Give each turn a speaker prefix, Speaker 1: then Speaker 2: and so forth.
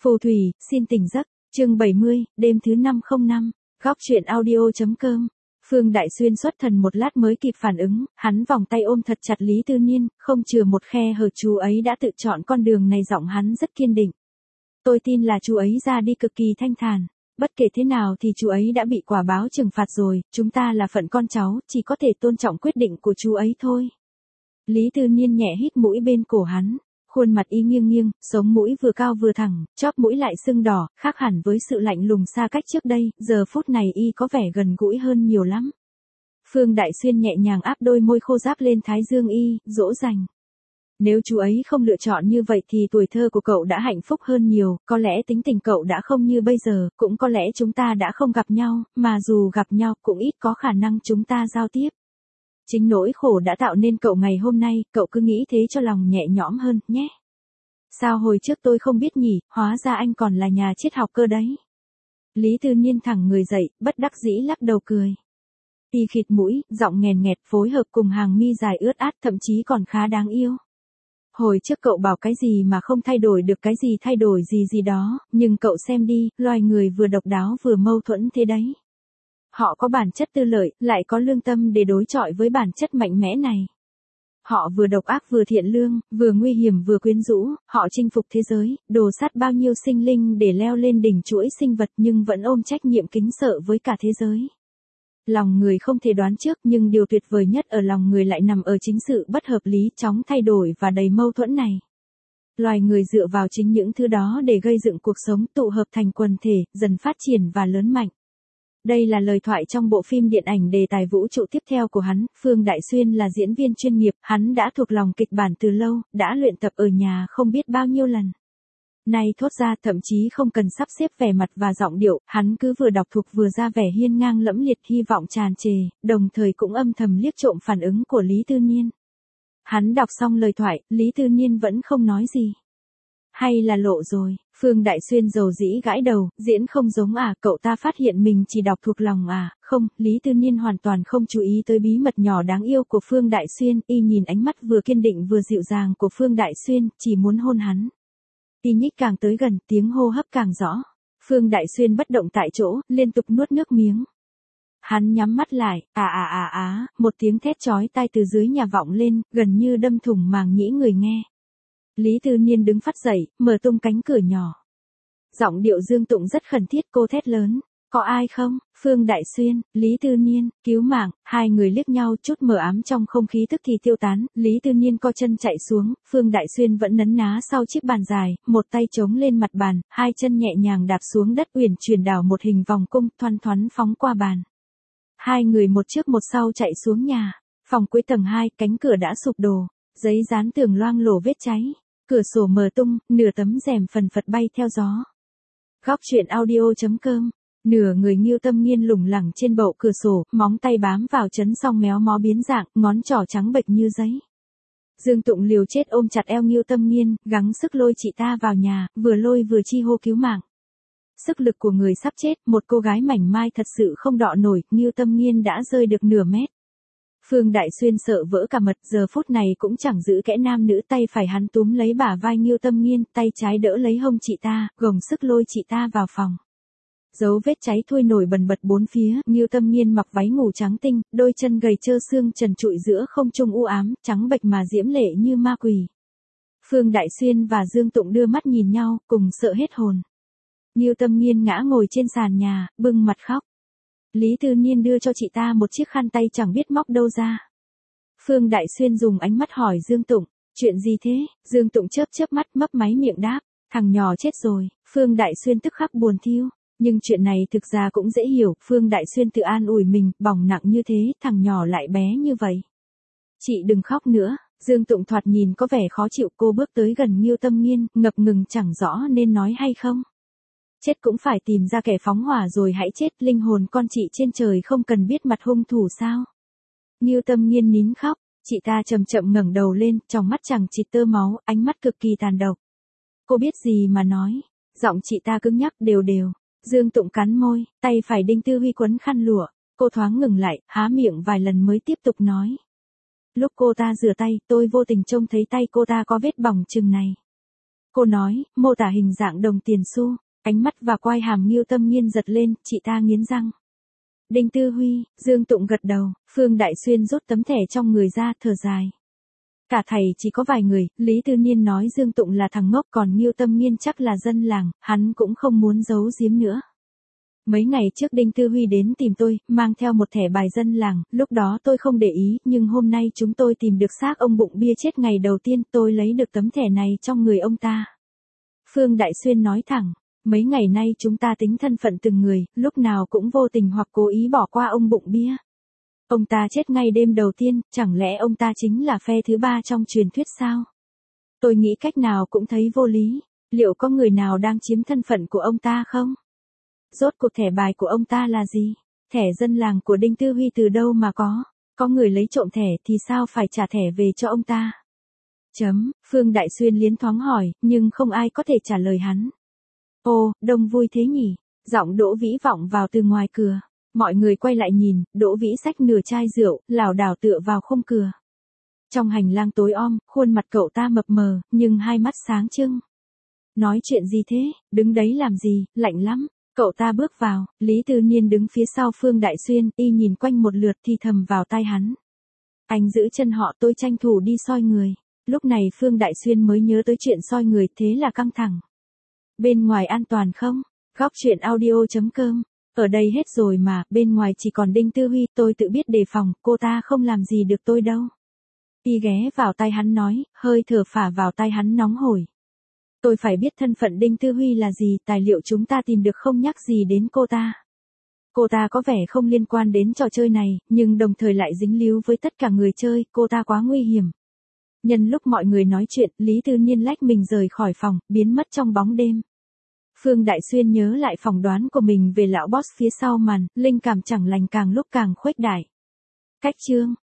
Speaker 1: Phù thủy, xin tỉnh giấc, chương 70, đêm thứ 505, góc chuyện audio.com. Phương Đại Xuyên xuất thần một lát mới kịp phản ứng, hắn vòng tay ôm thật chặt Lý Tư Niên, không chừa một khe hở. Chú ấy đã tự chọn con đường này, giọng hắn rất kiên định. Tôi tin là chú ấy ra đi cực kỳ thanh thản. Bất kể thế nào thì chú ấy đã bị quả báo trừng phạt rồi, chúng ta là phận con cháu, chỉ có thể tôn trọng quyết định của chú ấy thôi. Lý Tư Niên nhẹ hít mũi bên cổ hắn. Khuôn mặt y nghiêng nghiêng, sống mũi vừa cao vừa thẳng, chóp mũi lại sưng đỏ, khác hẳn với sự lạnh lùng xa cách trước đây, giờ phút này y có vẻ gần gũi hơn nhiều lắm. Phương Đại Xuyên nhẹ nhàng áp đôi môi khô ráp lên thái dương y, dỗ dành. Nếu chú ấy không lựa chọn như vậy thì tuổi thơ của cậu đã hạnh phúc hơn nhiều, có lẽ tính tình cậu đã không như bây giờ, cũng có lẽ chúng ta đã không gặp nhau, mà dù gặp nhau cũng ít có khả năng chúng ta giao tiếp. Chính nỗi khổ đã tạo nên cậu ngày hôm nay, cậu cứ nghĩ thế cho lòng nhẹ nhõm hơn, nhé. Sao hồi trước tôi không biết nhỉ, hóa ra anh còn là nhà triết học cơ đấy. Lý Tư Niên thẳng người dậy, bất đắc dĩ lắc đầu cười. Y khịt mũi, giọng nghèn nghẹt phối hợp cùng hàng mi dài ướt át, thậm chí còn khá đáng yêu. Hồi trước cậu bảo cái gì mà không thay đổi được cái gì thay đổi gì đó, nhưng cậu xem đi, loài người vừa độc đáo vừa mâu thuẫn thế đấy. Họ có bản chất tư lợi, lại có lương tâm để đối chọi với bản chất mạnh mẽ này. Họ vừa độc ác vừa thiện lương, vừa nguy hiểm vừa quyến rũ, họ chinh phục thế giới, đồ sát bao nhiêu sinh linh để leo lên đỉnh chuỗi sinh vật nhưng vẫn ôm trách nhiệm kính sợ với cả thế giới. Lòng người không thể đoán trước, nhưng điều tuyệt vời nhất ở lòng người lại nằm ở chính sự bất hợp lý, chóng thay đổi và đầy mâu thuẫn này. Loài người dựa vào chính những thứ đó để gây dựng cuộc sống, tụ hợp thành quần thể, dần phát triển và lớn mạnh. Đây là lời thoại trong bộ phim điện ảnh đề tài vũ trụ tiếp theo của hắn. Phương Đại Xuyên là diễn viên chuyên nghiệp, hắn đã thuộc lòng kịch bản từ lâu, đã luyện tập ở nhà không biết bao nhiêu lần. Nay thốt ra thậm chí không cần sắp xếp vẻ mặt và giọng điệu, hắn cứ vừa đọc thuộc vừa ra vẻ hiên ngang lẫm liệt, hy vọng tràn trề, đồng thời cũng âm thầm liếc trộm phản ứng của Lý Tư Niên. Hắn đọc xong lời thoại, Lý Tư Niên vẫn không nói gì. Hay là lộ rồi, Phương Đại Xuyên dầu dĩ gãi đầu, diễn không giống à, cậu ta phát hiện mình chỉ đọc thuộc lòng à, không, Lý Tư Niên hoàn toàn không chú ý tới bí mật nhỏ đáng yêu của Phương Đại Xuyên, y nhìn ánh mắt vừa kiên định vừa dịu dàng của Phương Đại Xuyên, chỉ muốn hôn hắn. Y nhích càng tới gần, tiếng hô hấp càng rõ. Phương Đại Xuyên bất động tại chỗ, liên tục nuốt nước miếng. Hắn nhắm mắt lại, một tiếng thét chói tai từ dưới nhà vọng lên, gần như đâm thủng màng nhĩ người nghe. Lý Tư Niên đứng phắt dậy, mở tung cánh cửa nhỏ. Giọng điệu Dương Tụng rất khẩn thiết, cô thét lớn. Có ai không? Phương Đại Xuyên, Lý Tư Niên, cứu mạng. Hai người liếc nhau, chút mờ ám trong không khí tức thì tiêu tán. Lý Tư Niên co chân chạy xuống, Phương Đại Xuyên vẫn nấn ná sau chiếc bàn dài, một tay chống lên mặt bàn, hai chân nhẹ nhàng đạp xuống đất, uyển chuyển đảo một hình vòng cung, thoăn thoắn phóng qua bàn. Hai người một trước một sau chạy xuống nhà. Phòng cuối tầng 2, cánh cửa đã sụp đổ, giấy dán tường loang lổ vết cháy. Cửa sổ mở tung, nửa tấm rèm phần phật bay theo gió. Góc chuyện audio.com. Nửa người Ngưu Tâm Nghiên lủng lẳng trên bậu cửa sổ, móng tay bám vào chấn song méo mó biến dạng, ngón trỏ trắng bệch như giấy. Dương Tụng liều chết ôm chặt eo Ngưu Tâm Nghiên, gắng sức lôi chị ta vào nhà, vừa lôi vừa chi hô cứu mạng. Sức lực của người sắp chết, một cô gái mảnh mai thật sự không đọ nổi, Ngưu Tâm Nghiên đã rơi được nửa mét. Phương Đại Xuyên sợ vỡ cả mật, giờ phút này cũng chẳng giữ kẽ nam nữ, tay phải hắn túm lấy bả vai Ngưu Tâm Nghiên, tay trái đỡ lấy hông chị ta, gồng sức lôi chị ta vào phòng. Dấu vết cháy thui nổi bần bật bốn phía, Ngưu Tâm Nghiên mặc váy ngủ trắng tinh, đôi chân gầy trơ xương trần trụi giữa không trung u ám, trắng bệch mà diễm lệ như ma quỷ. Phương Đại Xuyên và Dương Tụng đưa mắt nhìn nhau, cùng sợ hết hồn. Ngưu Tâm Nghiên ngã ngồi trên sàn nhà, bưng mặt khóc. Lý Tư Niên đưa cho chị ta một chiếc khăn tay chẳng biết móc đâu ra. Phương Đại Xuyên dùng ánh mắt hỏi Dương Tụng, chuyện gì thế? Dương Tụng chớp mắt mấp máy miệng đáp, thằng nhỏ chết rồi. Phương Đại Xuyên tức khắc buồn thiu, nhưng chuyện này thực ra cũng dễ hiểu, Phương Đại Xuyên tự an ủi mình, bỏng nặng như thế, thằng nhỏ lại bé như vậy. Chị đừng khóc nữa. Dương Tụng thoạt nhìn có vẻ khó chịu, cô bước tới gần Ngưu Tâm Nghiên, ngập ngừng chẳng rõ nên nói hay không. Chết cũng phải tìm ra kẻ phóng hỏa rồi hãy chết, linh hồn con chị trên trời không cần biết mặt hung thủ sao? Ngưu Tâm Nghiên nín khóc, chị ta chậm chậm ngẩng đầu lên, trong mắt chẳng chịt tơ máu, ánh mắt cực kỳ tàn độc. Cô biết gì mà nói? Giọng chị ta cứng nhắc đều đều. Dương Tụng cắn môi, tay phải Đinh Tư Huy quấn khăn lụa, cô thoáng ngừng lại, há miệng vài lần mới tiếp tục nói. Lúc cô ta rửa tay, tôi vô tình trông thấy tay cô ta có vết bỏng chừng này. Cô nói, mô tả hình dạng đồng tiền xu, ánh mắt và quai hàm Ngưu Tâm Nghiên giật lên, chị ta nghiến răng. Đinh Tư Huy, Dương Tụng gật đầu, Phương Đại Xuyên rút tấm thẻ trong người ra, thở dài. Cả thầy chỉ có vài người, Lý Tư Niên nói Dương Tụng là thằng ngốc, còn Ngưu Tâm Nghiên chắc là dân làng, hắn cũng không muốn giấu giếm nữa. Mấy ngày trước Đinh Tư Huy đến tìm tôi, mang theo một thẻ bài dân làng, lúc đó tôi không để ý, nhưng hôm nay chúng tôi tìm được xác ông bụng bia chết ngày đầu tiên, tôi lấy được tấm thẻ này trong người ông ta. Phương Đại Xuyên nói thẳng, mấy ngày nay chúng ta tính thân phận từng người, lúc nào cũng vô tình hoặc cố ý bỏ qua ông bụng bia. Ông ta chết ngay đêm đầu tiên, chẳng lẽ ông ta chính là phe thứ ba trong truyền thuyết sao? Tôi nghĩ cách nào cũng thấy vô lý, liệu có người nào đang chiếm thân phận của ông ta không? Rốt cuộc thẻ bài của ông ta là gì? Thẻ dân làng của Đinh Tư Huy từ đâu mà có người lấy trộm thẻ thì sao phải trả thẻ về cho ông ta? Phương Đại Xuyên liến thoáng hỏi, nhưng không ai có thể trả lời hắn. Ô, đông vui thế nhỉ? Giọng Đỗ Vĩ vọng vào từ ngoài cửa. Mọi người quay lại nhìn, Đỗ Vĩ xách nửa chai rượu, lảo đảo tựa vào khung cửa. Trong hành lang tối om, khuôn mặt cậu ta mập mờ, nhưng hai mắt sáng trưng. Nói chuyện gì thế, đứng đấy làm gì, lạnh lắm. Cậu ta bước vào, Lý Tư Niên đứng phía sau Phương Đại Xuyên, y nhìn quanh một lượt thì thầm vào tai hắn. Anh giữ chân họ, tôi tranh thủ đi soi người. Lúc này Phương Đại Xuyên mới nhớ tới chuyện soi người, thế là căng thẳng. Bên ngoài an toàn không? Góc truyện audio.com. Ở đây hết rồi mà, bên ngoài chỉ còn Đinh Tư Huy, tôi tự biết đề phòng, cô ta không làm gì được tôi đâu. Y ghé vào tai hắn nói, hơi thở phả vào tai hắn nóng hổi. Tôi phải biết thân phận Đinh Tư Huy là gì, tài liệu chúng ta tìm được không nhắc gì đến cô ta. Cô ta có vẻ không liên quan đến trò chơi này, nhưng đồng thời lại dính líu với tất cả người chơi, cô ta quá nguy hiểm. Nhân lúc mọi người nói chuyện, Lý Tư Niên lách mình rời khỏi phòng, biến mất trong bóng đêm. Phương Đại Xuyên nhớ lại phỏng đoán của mình về lão boss phía sau màn, linh cảm chẳng lành càng lúc càng khuếch đại. Cách chương